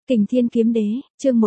Kình Thiên Kiếm Đế, chương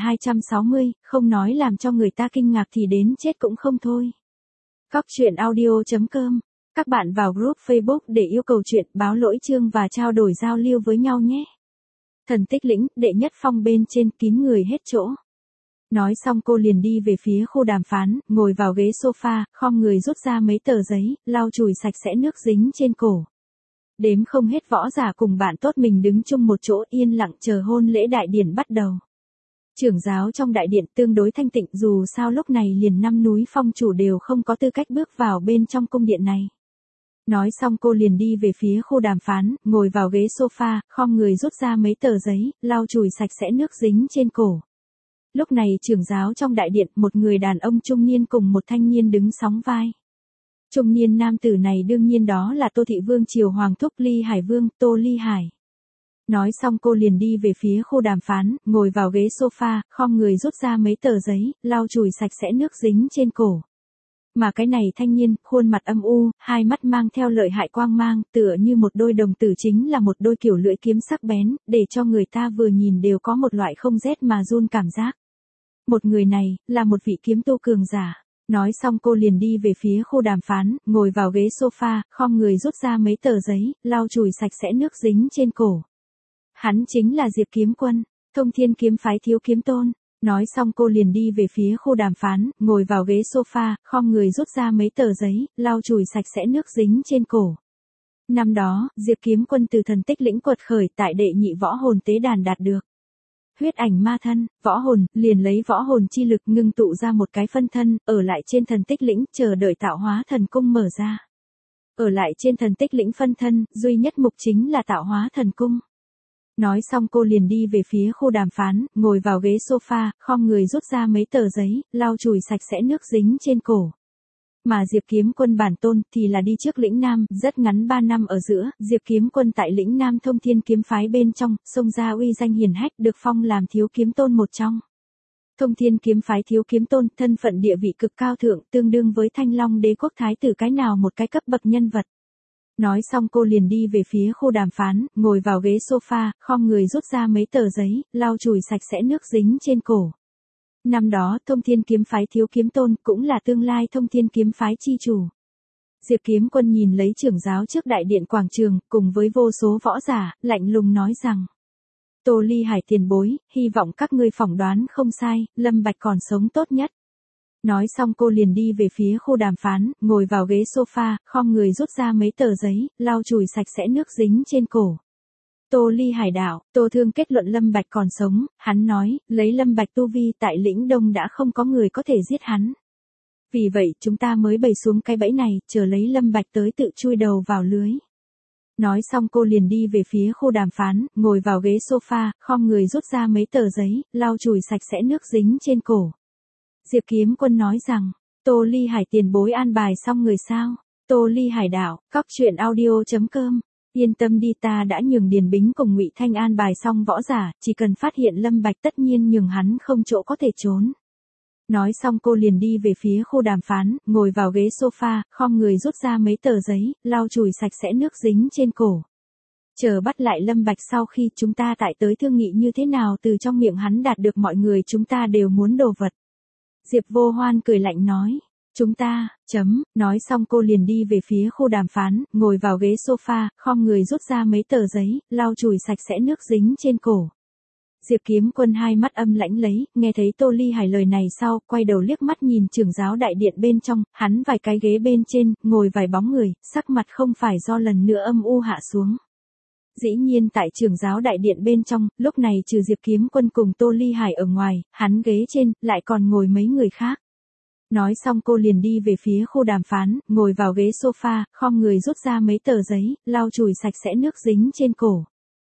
1260, không nói làm cho người ta kinh ngạc thì đến chết cũng không thôi. Cóc truyện audio.com. Các bạn vào group Facebook để yêu cầu chuyện, báo lỗi chương và trao đổi giao lưu với nhau nhé. Thần Tích Lĩnh, đệ nhất phong bên trên, kín người hết chỗ. Nói xong cô liền đi về phía khu đàm phán, ngồi vào ghế sofa, khom người rút ra mấy tờ giấy, lau chùi sạch sẽ nước dính trên cổ. Đếm không hết võ giả cùng bạn tốt mình đứng chung một chỗ yên lặng chờ hôn lễ đại điển bắt đầu. Trưởng giáo trong đại điện tương đối thanh tịnh, dù sao lúc này liền 5 núi phong chủ đều không có tư cách bước vào bên trong cung điện này. Nói xong cô liền đi về phía khu đàm phán, ngồi vào ghế sofa, khom người rút ra mấy tờ giấy, lau chùi sạch sẽ nước dính trên cổ. Lúc này trưởng giáo trong đại điện, một người đàn ông trung niên cùng một thanh niên đứng sóng vai. Trung niên nam tử này đương nhiên đó là Tô Thị Vương Triều Hoàng thúc Ly Hải Vương, Tô Ly Hải. Nói xong cô liền đi về phía khu đàm phán, ngồi vào ghế sofa, khom người rút ra mấy tờ giấy, lau chùi sạch sẽ nước dính trên cổ. Mà cái này thanh niên, khuôn mặt âm u, hai mắt mang theo lợi hại quang mang, tựa như một đôi đồng tử chính là một đôi kiểu lưỡi kiếm sắc bén, để cho người ta vừa nhìn đều có một loại không rét mà run cảm giác. Một người này, là một vị kiếm tu cường giả. Nói xong cô liền đi về phía khu đàm phán, ngồi vào ghế sofa, khom người rút ra mấy tờ giấy, lau chùi sạch sẽ nước dính trên cổ. Hắn chính là Diệp Kiếm Quân, Thông Thiên kiếm phái thiếu kiếm tôn. Nói xong cô liền đi về phía khu đàm phán, ngồi vào ghế sofa, khom người rút ra mấy tờ giấy, lau chùi sạch sẽ nước dính trên cổ. Năm đó, Diệp Kiếm Quân từ Thần Tích Lĩnh quật khởi tại đệ nhị võ hồn tế đàn đạt được huyết ảnh ma thân, võ hồn, liền lấy võ hồn chi lực ngưng tụ ra một cái phân thân, ở lại trên Thần Tích Lĩnh, chờ đợi tạo hóa thần cung mở ra. Ở lại trên Thần Tích Lĩnh phân thân, duy nhất mục chính là tạo hóa thần cung. Nói xong cô liền đi về phía khu đàm phán, ngồi vào ghế sofa, khom người rút ra mấy tờ giấy, lau chùi sạch sẽ nước dính trên cổ. Mà Diệp Kiếm Quân bản tôn thì là đi trước lĩnh Nam, rất ngắn 3 năm ở giữa, Diệp Kiếm Quân tại lĩnh Nam Thông Thiên kiếm phái bên trong, xông ra uy danh hiển hách, được phong làm thiếu kiếm tôn một trong. Thông Thiên kiếm phái thiếu kiếm tôn, thân phận địa vị cực cao thượng, tương đương với Thanh Long đế quốc thái tử cái nào một cái cấp bậc nhân vật. Nói xong cô liền đi về phía khu đàm phán, ngồi vào ghế sofa, khom người rút ra mấy tờ giấy, lau chùi sạch sẽ nước dính trên cổ. Năm đó, Thông Thiên kiếm phái thiếu kiếm tôn, cũng là tương lai Thông Thiên kiếm phái chi chủ. Diệp Kiếm Quân nhìn lấy trưởng giáo trước đại điện quảng trường, cùng với vô số võ giả, lạnh lùng nói rằng: Tô Ly Hải tiền bối, hy vọng các ngươi phỏng đoán không sai, Lâm Bạch còn sống tốt nhất. Nói xong cô liền đi về phía khu đàm phán, ngồi vào ghế sofa, khom người rút ra mấy tờ giấy, lau chùi sạch sẽ nước dính trên cổ. Tô Ly Hải đạo, Tô Thương kết luận Lâm Bạch còn sống, hắn nói, lấy Lâm Bạch tu vi tại lĩnh Đông đã không có người có thể giết hắn. Vì vậy chúng ta mới bày xuống cái bẫy này, chờ lấy Lâm Bạch tới tự chui đầu vào lưới. Nói xong cô liền đi về phía khu đàm phán, ngồi vào ghế sofa, khom người rút ra mấy tờ giấy, lau chùi sạch sẽ nước dính trên cổ. Diệp Kiếm Quân nói rằng, Tô Ly Hải tiền bối an bài xong người sao? Tô Ly Hải đạo, cóc truyện audio.com. Yên tâm đi, ta đã nhường Điền Bính cùng Ngụy Thanh an bài xong võ giả, chỉ cần phát hiện Lâm Bạch tất nhiên nhường hắn không chỗ có thể trốn. Nói xong cô liền đi về phía khu đàm phán, ngồi vào ghế sofa, khom người rút ra mấy tờ giấy, lau chùi sạch sẽ nước dính trên cổ. Chờ bắt lại Lâm Bạch sau khi chúng ta tại tới thương nghị như thế nào từ trong miệng hắn đạt được mọi người chúng ta đều muốn đồ vật. Diệp Vô Hoan cười lạnh nói. Chúng ta, nói xong cô liền đi về phía khu đàm phán, ngồi vào ghế sofa, khom người rút ra mấy tờ giấy, lau chùi sạch sẽ nước dính trên cổ. Diệp Kiếm Quân hai mắt âm lãnh lấy, nghe thấy Tô Ly Hải lời này sau, quay đầu liếc mắt nhìn trưởng giáo đại điện bên trong, hắn vài cái ghế bên trên, ngồi vài bóng người, sắc mặt không phải do lần nữa âm u hạ xuống. Dĩ nhiên tại trưởng giáo đại điện bên trong, lúc này trừ Diệp Kiếm Quân cùng Tô Ly Hải ở ngoài, hắn ghế trên, lại còn ngồi mấy người khác. Nói xong cô liền đi về phía khu đàm phán, ngồi vào ghế sofa, khom người rút ra mấy tờ giấy, lau chùi sạch sẽ nước dính trên cổ.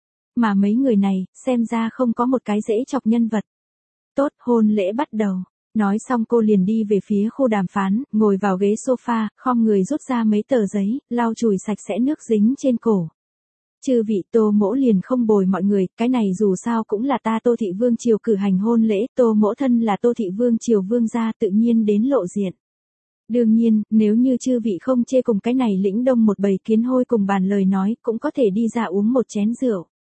Mà mấy người này, xem ra không có một cái dễ chọc nhân vật. Tốt, hôn lễ bắt đầu. Nói xong cô liền đi về phía khu đàm phán, ngồi vào ghế sofa, khom người rút ra mấy tờ giấy, lau chùi sạch sẽ nước dính trên cổ. Chư vị, Tô mỗ liền không bồi mọi người, cái này dù sao cũng là ta Tô Thị Vương Triều cử hành hôn lễ, Tô mỗ thân là Tô Thị Vương Triều vương gia tự nhiên đến lộ diện. Đương nhiên, nếu như chư vị không chê cùng cái này lĩnh Đông một bầy kiến hôi cùng bàn lời nói, cũng có thể đi ra uống một chén rượu.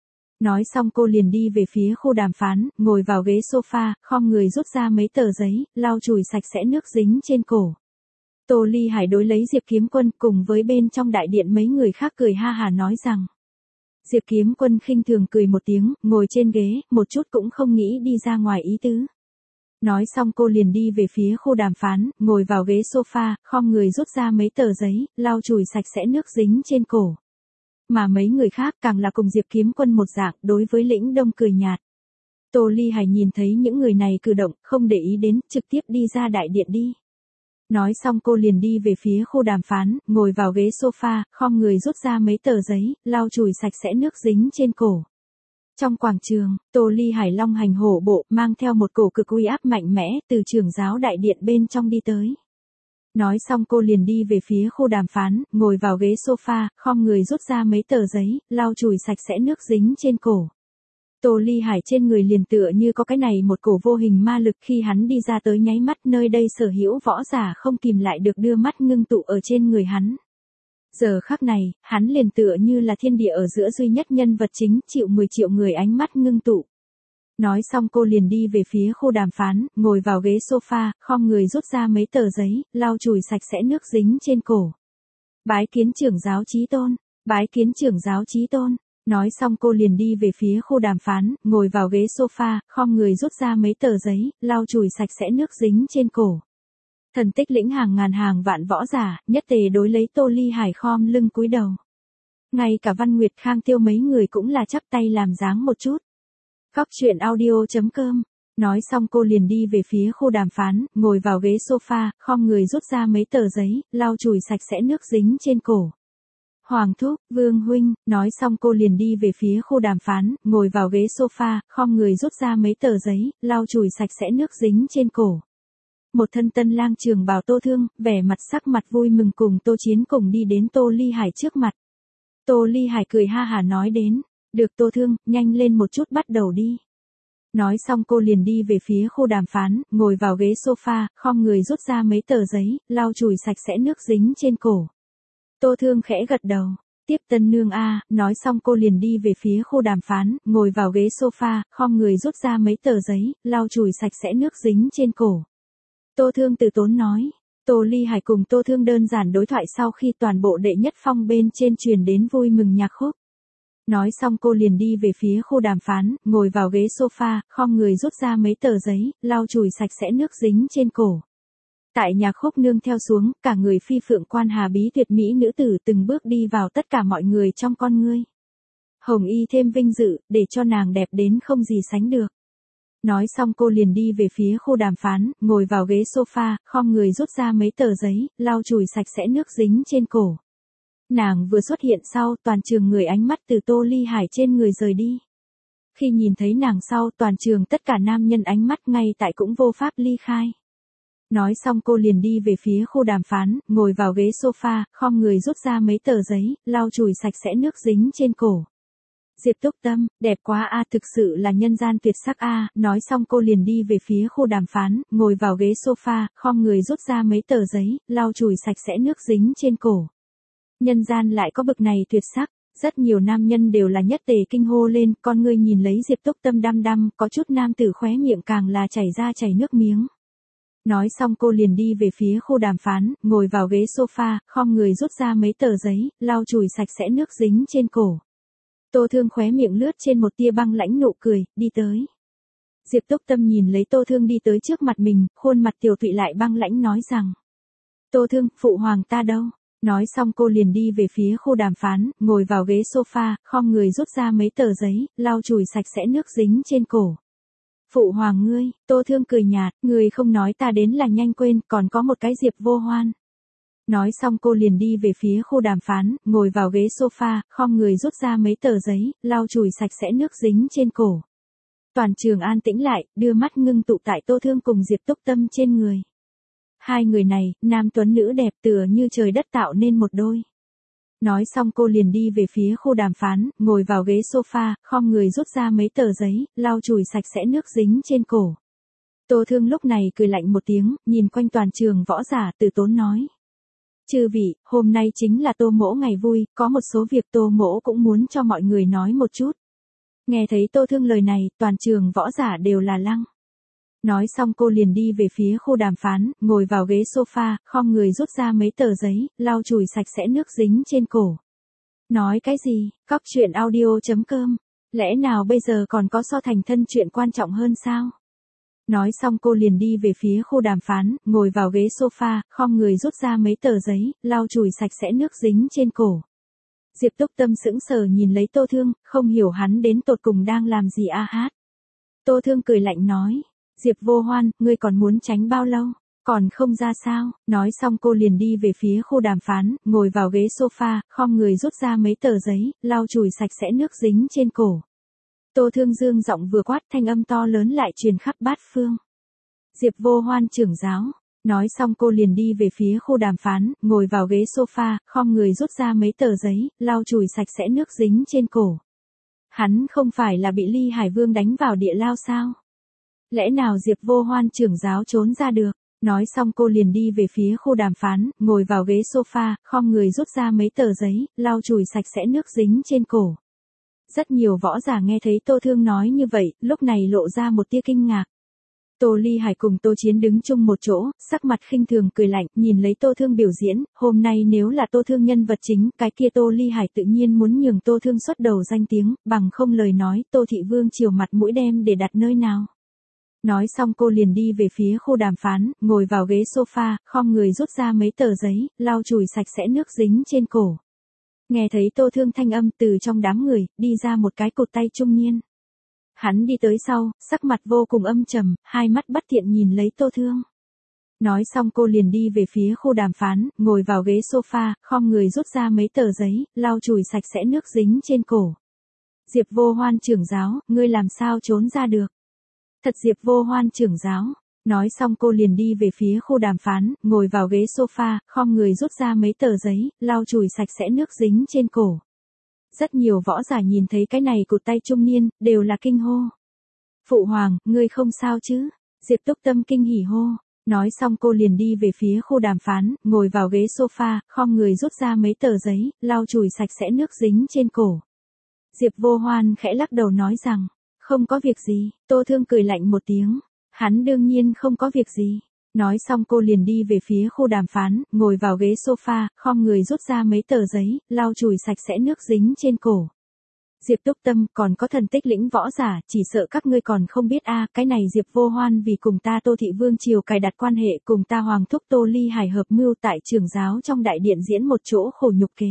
Nói xong cô liền đi về phía khu đàm phán, ngồi vào ghế sofa, khom người rút ra mấy tờ giấy, lau chùi sạch sẽ nước dính trên cổ. Tô Ly Hải đối lấy Diệp Kiếm Quân cùng với bên trong đại điện mấy người khác cười ha hà nói rằng. Diệp Kiếm Quân khinh thường cười một tiếng, ngồi trên ghế, một chút cũng không nghĩ đi ra ngoài ý tứ. Nói xong cô liền đi về phía khu đàm phán, ngồi vào ghế sofa, khom người rút ra mấy tờ giấy, lau chùi sạch sẽ nước dính trên cổ. Mà mấy người khác càng là cùng Diệp Kiếm Quân một dạng, đối với Lĩnh Đông cười nhạt. Tô Ly Hải nhìn thấy những người này cử động, không để ý đến, trực tiếp đi ra đại điện đi. Nói xong cô liền đi về phía khu đàm phán, ngồi vào ghế sofa, khom người rút ra mấy tờ giấy, lau chùi sạch sẽ nước dính trên cổ. Trong quảng trường, Tô Ly Hải long hành hổ bộ, mang theo một cổ cực uy áp mạnh mẽ, từ trưởng giáo đại điện bên trong đi tới. Nói xong cô liền đi về phía khu đàm phán, ngồi vào ghế sofa, khom người rút ra mấy tờ giấy, lau chùi sạch sẽ nước dính trên cổ. Tô Ly Hải trên người liền tựa như có cái này một cổ vô hình ma lực khi hắn đi ra tới nháy mắt nơi đây sở hữu võ giả không kìm lại được đưa mắt ngưng tụ ở trên người hắn. Giờ khắc này, hắn liền tựa như là thiên địa ở giữa duy nhất nhân vật chính chịu 10 triệu người ánh mắt ngưng tụ. Nói xong cô liền đi về phía khu đàm phán, ngồi vào ghế sofa, khom người rút ra mấy tờ giấy, lau chùi sạch sẽ nước dính trên cổ. Bái kiến trưởng giáo Chí Tôn, bái kiến trưởng giáo Chí Tôn. Nói xong cô liền đi về phía khu đàm phán, ngồi vào ghế sofa, khom người rút ra mấy tờ giấy, lau chùi sạch sẽ nước dính trên cổ. Thần Tích Lĩnh hàng ngàn hàng vạn võ giả, nhất tề đối lấy Tô Ly Hải khom lưng cúi đầu. Ngay cả Văn Nguyệt Khang Tiêu mấy người cũng là chắp tay làm dáng một chút. Góc truyện audio.com. Nói xong cô liền đi về phía khu đàm phán, ngồi vào ghế sofa, khom người rút ra mấy tờ giấy, lau chùi sạch sẽ nước dính trên cổ. Hoàng thúc, Vương huynh, nói xong cô liền đi về phía khu đàm phán, ngồi vào ghế sofa, khom người rút ra mấy tờ giấy, lau chùi sạch sẽ nước dính trên cổ. Một thân tân lang trường bào Tô Thương, vẻ mặt sắc mặt vui mừng cùng Tô Chiến cùng đi đến Tô Ly Hải trước mặt. Tô Ly Hải cười ha hà nói đến, được Tô Thương, nhanh lên một chút bắt đầu đi. Nói xong cô liền đi về phía khu đàm phán, ngồi vào ghế sofa, khom người rút ra mấy tờ giấy, lau chùi sạch sẽ nước dính trên cổ. Tô Thương khẽ gật đầu, tiếp tân nương a, nói xong cô liền đi về phía khu đàm phán, ngồi vào ghế sofa, khom người rút ra mấy tờ giấy, lau chùi sạch sẽ nước dính trên cổ. Tô Thương từ tốn nói, Tô Ly Hải cùng Tô Thương đơn giản đối thoại sau khi toàn bộ đệ nhất phong bên trên truyền đến vui mừng nhạc khúc. Nói xong cô liền đi về phía khu đàm phán, ngồi vào ghế sofa, khom người rút ra mấy tờ giấy, lau chùi sạch sẽ nước dính trên cổ. Tại nhạc khúc nương theo xuống, cả người phi phượng quan hà bí tuyệt mỹ nữ tử từng bước đi vào tất cả mọi người trong con ngươi. Hồng y thêm vinh dự, để cho nàng đẹp đến không gì sánh được. Nói xong cô liền đi về phía khu đàm phán, ngồi vào ghế sofa, khom người rút ra mấy tờ giấy, lau chùi sạch sẽ nước dính trên cổ. Nàng vừa xuất hiện sau, toàn trường người ánh mắt từ Tô Ly Hải trên người rời đi. Khi nhìn thấy nàng sau, toàn trường tất cả nam nhân ánh mắt ngay tại cũng vô pháp ly khai. Nói xong cô liền đi về phía khu đàm phán, ngồi vào ghế sofa, khom người rút ra mấy tờ giấy, lau chùi sạch sẽ nước dính trên cổ. Diệp Túc Tâm, đẹp quá a, thực sự là nhân gian tuyệt sắc a. Nói xong cô liền đi về phía khu đàm phán, ngồi vào ghế sofa, khom người rút ra mấy tờ giấy, lau chùi sạch sẽ nước dính trên cổ. Nhân gian lại có bực này tuyệt sắc, rất nhiều nam nhân đều là nhất tề kinh hô lên, con ngươi nhìn lấy Diệp Túc Tâm đăm đăm, có chút nam tử khóe miệng càng là chảy nước miếng. Nói xong cô liền đi về phía khu đàm phán, ngồi vào ghế sofa, khom người rút ra mấy tờ giấy, lau chùi sạch sẽ nước dính trên cổ. Tô Thương khóe miệng lướt trên một tia băng lãnh nụ cười, đi tới. Diệp Túc Tâm nhìn lấy Tô Thương đi tới trước mặt mình, khuôn mặt tiểu thụy lại băng lãnh nói rằng. Tô Thương, phụ hoàng ta đâu? Nói xong cô liền đi về phía khu đàm phán, ngồi vào ghế sofa, khom người rút ra mấy tờ giấy, lau chùi sạch sẽ nước dính trên cổ. Phụ hoàng ngươi, Tô Thương cười nhạt, người không nói ta đến là nhanh quên, còn có một cái Diệp Vô Hoan. Nói xong cô liền đi về phía khu đàm phán, ngồi vào ghế sofa, khom người rút ra mấy tờ giấy, lau chùi sạch sẽ nước dính trên cổ. Toàn trường an tĩnh lại, đưa mắt ngưng tụ tại Tô Thương cùng Diệp Túc Tâm trên người. Hai người này, nam tuấn nữ đẹp tựa như trời đất tạo nên một đôi. Nói xong cô liền đi về phía khu đàm phán, ngồi vào ghế sofa, khom người rút ra mấy tờ giấy, lau chùi sạch sẽ nước dính trên cổ. Tô Thương lúc này cười lạnh một tiếng, nhìn quanh toàn trường võ giả từ tốn nói. Chư vị, hôm nay chính là Tô mỗ ngày vui, có một số việc Tô mỗ cũng muốn cho mọi người nói một chút. Nghe thấy Tô Thương lời này, toàn trường võ giả đều là lăng. Nói xong cô liền đi về phía khu đàm phán, ngồi vào ghế sofa, khom người rút ra mấy tờ giấy, lau chùi sạch sẽ nước dính trên cổ. Nói cái gì, cóc truyện audio.com, lẽ nào bây giờ còn có so thành thân chuyện quan trọng hơn sao? Nói xong cô liền đi về phía khu đàm phán, ngồi vào ghế sofa, khom người rút ra mấy tờ giấy, lau chùi sạch sẽ nước dính trên cổ. Diệp Túc Tâm sững sờ nhìn lấy Tô Thương, không hiểu hắn đến tột cùng đang làm gì a hát. Tô Thương cười lạnh nói, Diệp Vô Hoan, ngươi còn muốn tránh bao lâu? Còn không ra sao? Nói xong cô liền đi về phía khu đàm phán, ngồi vào ghế sofa, khom người rút ra mấy tờ giấy, lau chùi sạch sẽ nước dính trên cổ. Tô Thương dương giọng vừa quát, thanh âm to lớn lại truyền khắp bát phương. Diệp Vô Hoan trưởng giáo. Nói xong cô liền đi về phía khu đàm phán, ngồi vào ghế sofa, khom người rút ra mấy tờ giấy, lau chùi sạch sẽ nước dính trên cổ. Hắn không phải là bị Ly Hải Vương đánh vào địa lao sao? Lẽ nào Diệp Vô Hoan trưởng giáo trốn ra được? Nói xong cô liền đi về phía khu đàm phán, ngồi vào ghế sofa, khom người rút ra mấy tờ giấy, lau chùi sạch sẽ nước dính trên cổ. Rất nhiều võ giả nghe thấy Tô Thương nói như vậy, lúc này lộ ra một tia kinh ngạc. Tô Ly Hải cùng Tô Chiến đứng chung một chỗ, sắc mặt khinh thường cười lạnh, nhìn lấy Tô Thương biểu diễn, hôm nay nếu là Tô Thương nhân vật chính, cái kia Tô Ly Hải tự nhiên muốn nhường Tô Thương xuất đầu danh tiếng, bằng không lời nói, Tô Thị Vương chiều mặt mũi đem để đặt nơi nào. Nói xong cô liền đi về phía khu đàm phán, ngồi vào ghế sofa, khom người rút ra mấy tờ giấy, lau chùi sạch sẽ nước dính trên cổ. Nghe thấy Tô Thương thanh âm từ trong đám người, đi ra một cái cụt tay trung niên. Hắn đi tới sau, sắc mặt vô cùng âm trầm, hai mắt bất thiện nhìn lấy Tô Thương. Nói xong cô liền đi về phía khu đàm phán, ngồi vào ghế sofa, khom người rút ra mấy tờ giấy, lau chùi sạch sẽ nước dính trên cổ. Diệp Vô Hoan trưởng giáo, ngươi làm sao trốn ra được? Thật Diệp Vô Hoan trưởng giáo. Nói xong cô liền đi về phía khu đàm phán, ngồi vào ghế sofa, khom người rút ra mấy tờ giấy, lau chùi sạch sẽ nước dính trên cổ. Rất nhiều võ giả nhìn thấy cái này cụt tay trung niên, đều là kinh hô. Phụ hoàng, ngươi không sao chứ? Diệp Túc Tâm kinh hỉ hô. Nói xong cô liền đi về phía khu đàm phán, ngồi vào ghế sofa, khom người rút ra mấy tờ giấy, lau chùi sạch sẽ nước dính trên cổ. Diệp Vô Hoan khẽ lắc đầu nói rằng, không có việc gì. Tô Thương cười lạnh một tiếng. Hắn đương nhiên không có việc gì. Nói xong cô liền đi về phía khu đàm phán, ngồi vào ghế sofa, khom người rút ra mấy tờ giấy, lau chùi sạch sẽ nước dính trên cổ. Diệp Túc Tâm, còn có thần tích lĩnh võ giả, chỉ sợ các ngươi còn không biết a, cái này Diệp Vô Hoan vì cùng ta Tô Thị Vương triều cài đặt quan hệ, cùng ta Hoàng thúc Tô Ly Hải hợp mưu tại trưởng giáo trong đại điện diễn một chỗ khổ nhục kế.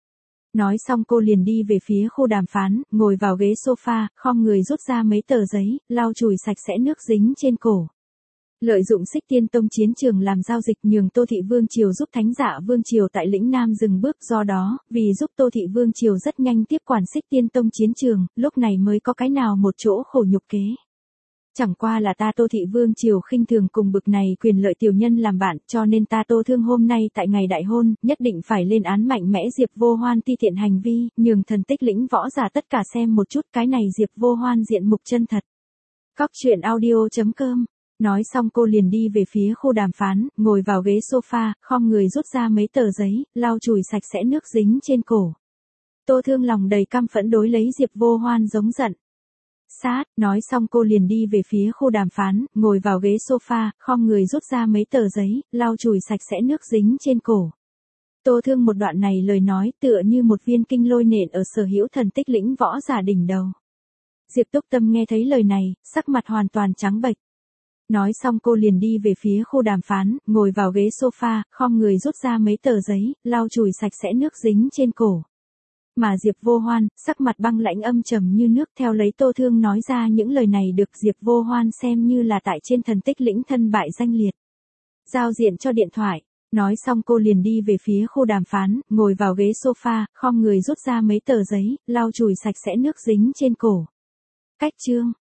Nói xong cô liền đi về phía khu đàm phán, ngồi vào ghế sofa, khom người rút ra mấy tờ giấy, lau chùi sạch sẽ nước dính trên cổ. Lợi dụng Xích Tiên Tông chiến trường làm giao dịch nhường Tô Thị Vương triều giúp Thánh Dạ Vương triều tại lĩnh Nam dừng bước, do đó, vì giúp Tô Thị Vương triều rất nhanh tiếp quản Xích Tiên Tông chiến trường, lúc này mới có cái nào một chỗ khổ nhục kế. Chẳng qua là ta Tô Thị Vương triều khinh thường cùng bực này quyền lợi tiểu nhân làm bạn, cho nên ta Tô Thương hôm nay tại ngày đại hôn, nhất định phải lên án mạnh mẽ Diệp Vô Hoan ti tiện hành vi, nhường thần tích lĩnh võ giả tất cả xem một chút cái này Diệp Vô Hoan diện mục chân thật. Cóc truyện audio.com. Nói xong cô liền đi về phía khu đàm phán, ngồi vào ghế sofa, khom người rút ra mấy tờ giấy, lau chùi sạch sẽ nước dính trên cổ. Tô Thương lòng đầy căm phẫn đối lấy Diệp Vô Hoan giống giận. Sát, nói xong cô liền đi về phía khu đàm phán, ngồi vào ghế sofa, khom người rút ra mấy tờ giấy, lau chùi sạch sẽ nước dính trên cổ. Tô Thương một đoạn này lời nói tựa như một viên kinh lôi nện ở sở hữu thần tích lĩnh võ giả đỉnh đầu. Diệp Túc Tâm nghe thấy lời này, sắc mặt hoàn toàn trắng bệch. Nói xong cô liền đi về phía khu đàm phán, ngồi vào ghế sofa, khom người rút ra mấy tờ giấy, lau chùi sạch sẽ nước dính trên cổ. Mà Diệp Vô Hoan, sắc mặt băng lãnh âm trầm như nước, theo lấy Tô Thương nói ra những lời này được Diệp Vô Hoan xem như là tại trên thần tích lĩnh thân bại danh liệt. Giao diện cho điện thoại. Nói xong cô liền đi về phía khu đàm phán, ngồi vào ghế sofa, khom người rút ra mấy tờ giấy, lau chùi sạch sẽ nước dính trên cổ. Cách chương.